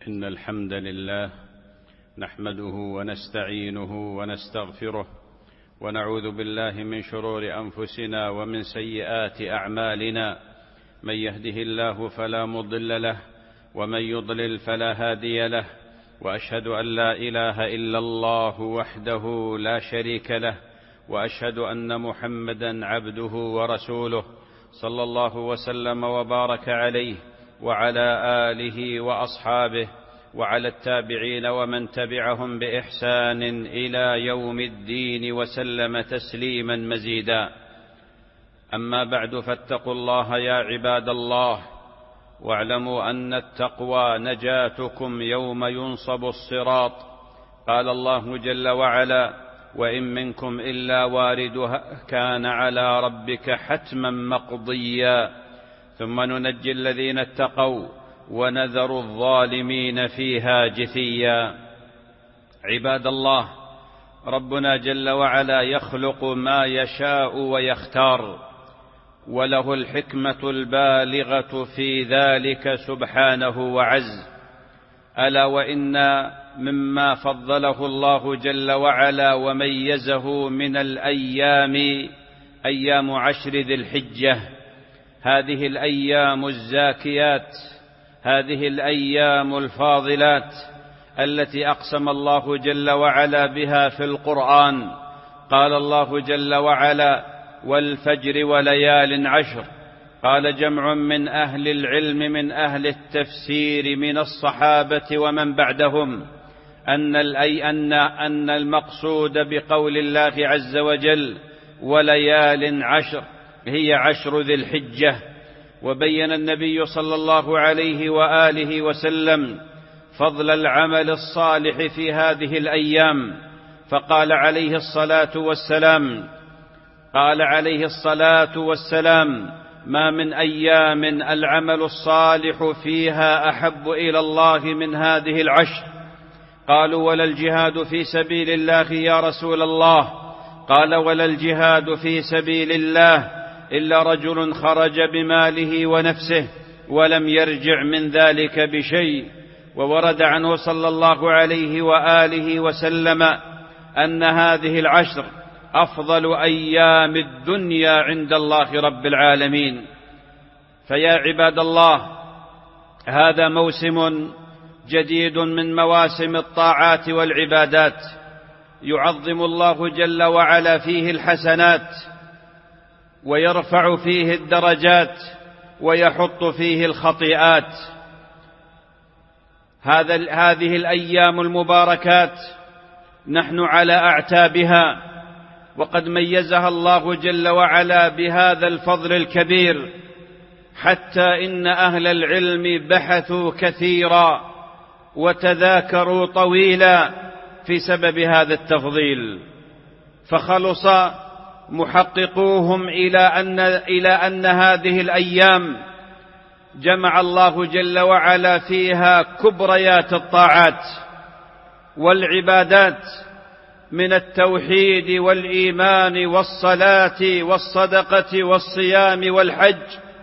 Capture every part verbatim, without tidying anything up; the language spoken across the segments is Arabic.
إن الحمد لله نحمده ونستعينه ونستغفره ونعوذ بالله من شرور أنفسنا ومن سيئات أعمالنا. من يهده الله فلا مضل له ومن يضلل فلا هادي له، وأشهد أن لا إله إلا الله وحده لا شريك له، وأشهد أن محمدا عبده ورسوله صلى الله وسلم وبارك عليه وعلى آله وأصحابه وعلى التابعين ومن تبعهم بإحسان إلى يوم الدين وسلم تسليما مزيدا. أما بعد، فاتقوا الله يا عباد الله، واعلموا أن التقوى نجاتكم يوم ينصب الصراط. قال الله جل وعلا: وإن منكم إلا واردها كان على ربك حتما مقضيا ثم ننجي الذين اتقوا ونذر الظالمين فيها جثيا. عباد الله، ربنا جل وعلا يخلق ما يشاء ويختار، وله الحكمة البالغة في ذلك سبحانه وعز. ألا وإن مما فضله الله جل وعلا وميزه من الأيام أيام عشر ذي الحجة، هذه الأيام الزاكيات، هذه الأيام الفاضلات التي أقسم الله جل وعلا بها في القرآن. قال الله جل وعلا: والفجر وليال عشر. قال جمع من أهل العلم من أهل التفسير من الصحابة ومن بعدهم أن الأي أن أن المقصود بقول الله عز وجل وليال عشر هي عشر ذي الحجة. وبين النبي صلى الله عليه وآله وسلم فضل العمل الصالح في هذه الأيام، فقال عليه الصلاة والسلام قال عليه الصلاة والسلام: ما من أيام العمل الصالح فيها أحب إلى الله من هذه العشر. قالوا: ولا الجهاد في سبيل الله يا رسول الله؟ قال: ولا الجهاد في سبيل الله إلا رجل خرج بماله ونفسه ولم يرجع من ذلك بشيء. وورد عنه صلى الله عليه وآله وسلم أن هذه العشر أفضل أيام الدنيا عند الله رب العالمين. فيا عباد الله، هذا موسم جديد من مواسم الطاعات والعبادات، يعظم الله جل وعلا فيه الحسنات ويرفع فيه الدرجات ويحط فيه الخطيئات. هذا هذه الأيام المباركات نحن على أعتابها، وقد ميزها الله جل وعلا بهذا الفضل الكبير، حتى إن أهل العلم بحثوا كثيرا وتذاكروا طويلا في سبب هذا التفضيل، فخلص محققوهم إلى أن, إلى أن هذه الأيام جمع الله جل وعلا فيها كبريات الطاعات والعبادات من التوحيد والإيمان والصلاة والصدقة والصيام والحج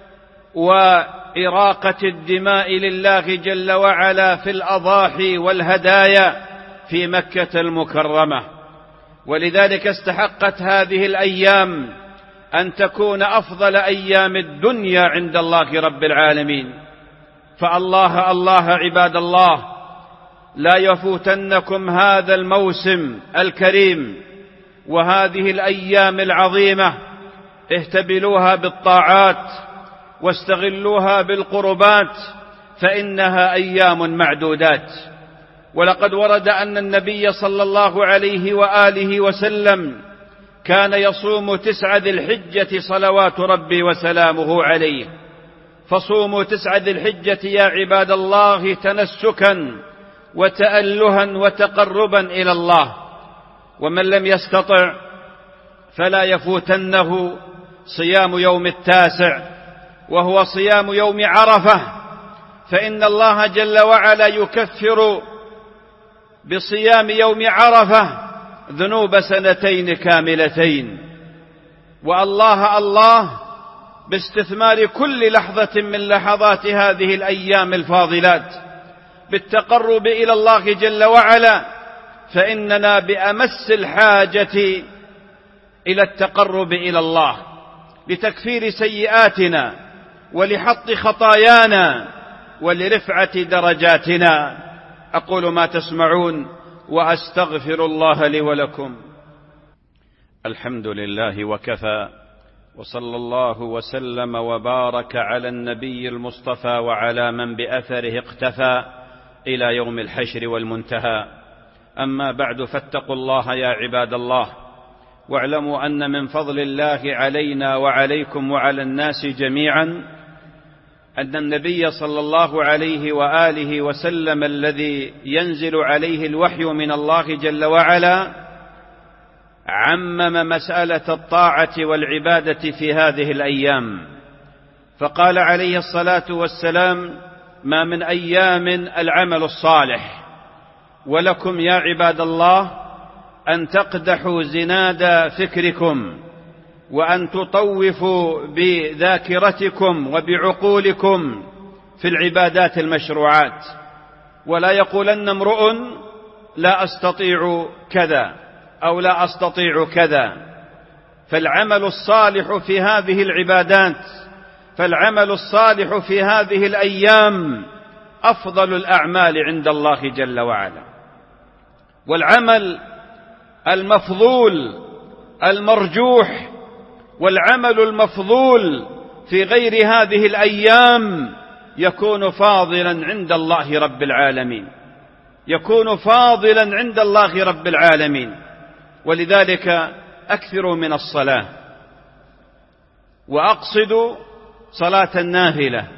وإراقة الدماء لله جل وعلا في الأضاحي والهدايا في مكة المكرمة. ولذلك استحقت هذه الأيام أن تكون أفضل أيام الدنيا عند الله رب العالمين. فالله الله عباد الله، لا يفوتنكم هذا الموسم الكريم وهذه الأيام العظيمة، اهتبلوها بالطاعات واستغلوها بالقربات، فإنها أيام معدودات. ولقد ورد أن النبي صلى الله عليه وآله وسلم كان يصوم تسع ذي الحجة صلوات ربي وسلامه عليه. فصوموا تسع ذي الحجة يا عباد الله تنسكا وتألها وتقربا إلى الله. ومن لم يستطع فلا يفوتنه صيام يوم التاسع، وهو صيام يوم عرفة، فإن الله جل وعلا يكفر بصيام يوم عرفة ذنوب سنتين كاملتين. والله الله باستثمار كل لحظة من لحظات هذه الأيام الفاضلات، بالتقرب إلى الله جل وعلا، فإننا بأمس الحاجة إلى التقرب إلى الله لتكفير سيئاتنا ولحط خطايانا ولرفعة درجاتنا. أقول ما تسمعون وأستغفر الله لي ولكم. الحمد لله وكفى، وصلى الله وسلم وبارك على النبي المصطفى وعلى من بأثره اقتفى إلى يوم الحشر والمنتهى. أما بعد، فاتقوا الله يا عباد الله، واعلموا أن من فضل الله علينا وعليكم وعلى الناس جميعا أن النبي صلى الله عليه وآله وسلم الذي ينزل عليه الوحي من الله جل وعلا عمم مسألة الطاعة والعبادة في هذه الأيام، فقال عليه الصلاة والسلام: ما من أيام العمل الصالح، ولكم يا عباد الله أن تقدحوا زناد فكركم، وأن تطوفوا بذاكرتكم وبعقولكم في العبادات المشروعات، ولا يقولن امرؤ لا أستطيع كذا أو لا أستطيع كذا. فالعمل الصالح في هذه العبادات، فالعمل الصالح في هذه الأيام أفضل الأعمال عند الله جل وعلا. والعمل المفضول المرجوح والعمل المفضول في غير هذه الأيام يكون فاضلا عند الله رب العالمين، يكون فاضلا عند الله رب العالمين. ولذلك أكثروا من الصلاة، وأقصدوا صلاة النافلة،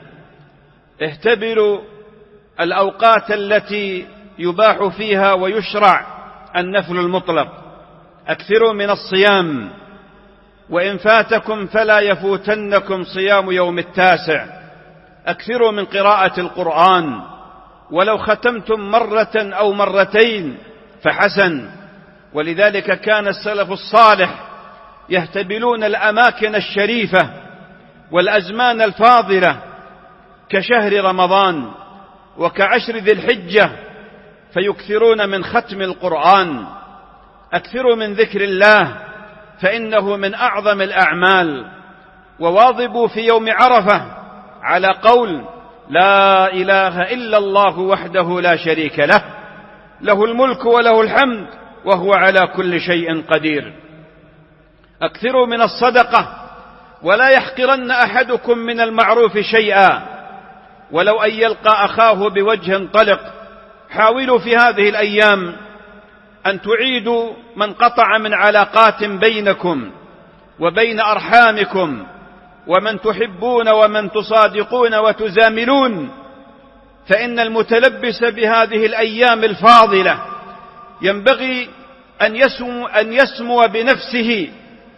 اهتبروا الأوقات التي يباح فيها ويشرع النفل المطلق، أكثروا من الصيام، وإن فاتكم فلا يفوتنكم صيام يوم التاسع، أكثروا من قراءة القرآن، ولو ختمتم مرة أو مرتين فحسن. ولذلك كان السلف الصالح يهتبلون الأماكن الشريفة والأزمان الفاضلة كشهر رمضان وكعشر ذي الحجة، فيكثرون من ختم القرآن، أكثروا من ذكر الله فإنه من أعظم الأعمال. وواظبوا في يوم عرفة على قول لا إله إلا الله وحده لا شريك له، له الملك وله الحمد وهو على كل شيء قدير. أكثروا من الصدقة، ولا يحقرن أحدكم من المعروف شيئا ولو أن يلقى أخاه بوجه طلق. حاولوا في هذه الأيام أن تعيدوا من قطع من علاقات بينكم وبين أرحامكم ومن تحبون ومن تصادقون وتزاملون، فإن المتلبس بهذه الأيام الفاضلة ينبغي أن يسمو, أن يسمو بنفسه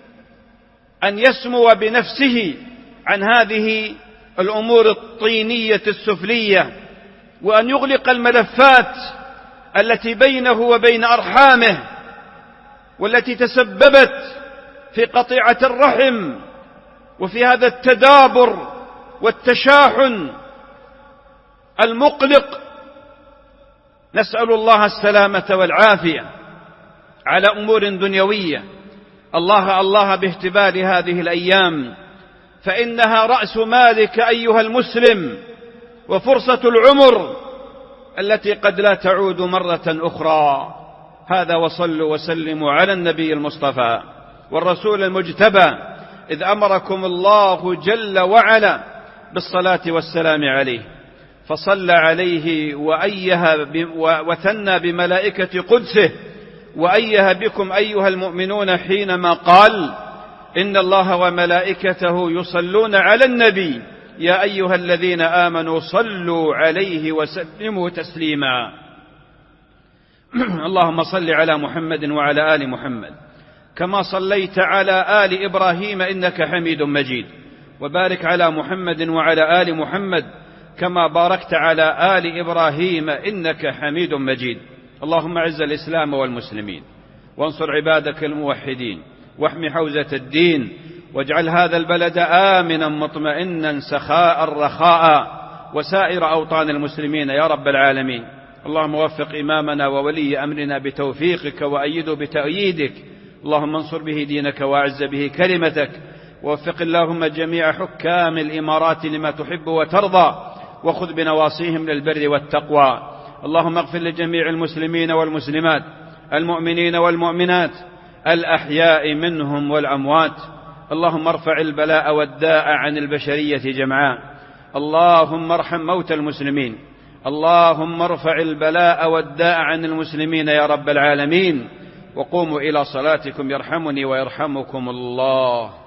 أن يسمو بنفسه عن هذه الأمور الطينية السفلية، وأن يغلق الملفات التي بينه وبين أرحامه والتي تسببت في قطيعة الرحم وفي هذا التدابر والتشاحن المقلق. نسأل الله السلامة والعافية على أمور دنيوية. الله الله باهتبال هذه الأيام، فإنها رأس مالك أيها المسلم، وفرصة العمر التي قد لا تعود مرة أخرى. هذا، وصلوا وسلموا على النبي المصطفى والرسول المجتبى، إذ أمركم الله جل وعلا بالصلاة والسلام عليه، فصلى عليه وأيه وثنى بملائكة قدسه وأيه بكم أيها المؤمنون حينما قال إن الله وملائكته يصلون على النبي يا أيها الذين آمنوا صلوا عليه وسلموا تسليما. اللهم صل على محمد وعلى آل محمد كما صليت على آل إبراهيم إنك حميد مجيد، وبارك على محمد وعلى آل محمد كما باركت على آل إبراهيم إنك حميد مجيد. اللهم اعز الإسلام والمسلمين، وانصر عبادك الموحدين، واحمِ حوزة الدين، واجعل هذا البلد آمنا مطمئنا سخاء رخاء، وسائر أوطان المسلمين يا رب العالمين. اللهم وفق إمامنا وولي أمرنا بتوفيقك وأيده بتأييدك، اللهم انصر به دينك وأعز به كلمتك. ووفق اللهم جميع حكام الإمارات لما تحب وترضى، وخذ بنواصيهم للبر والتقوى. اللهم اغفر لجميع المسلمين والمسلمات، المؤمنين والمؤمنات، الأحياء منهم والأموات. اللهم ارفع البلاء والداء عن البشرية جمعاء. اللهم ارحم موتى المسلمين. اللهم ارفع البلاء والداء عن المسلمين يا رب العالمين. وقوموا إلى صلاتكم يرحمني ويرحمكم الله.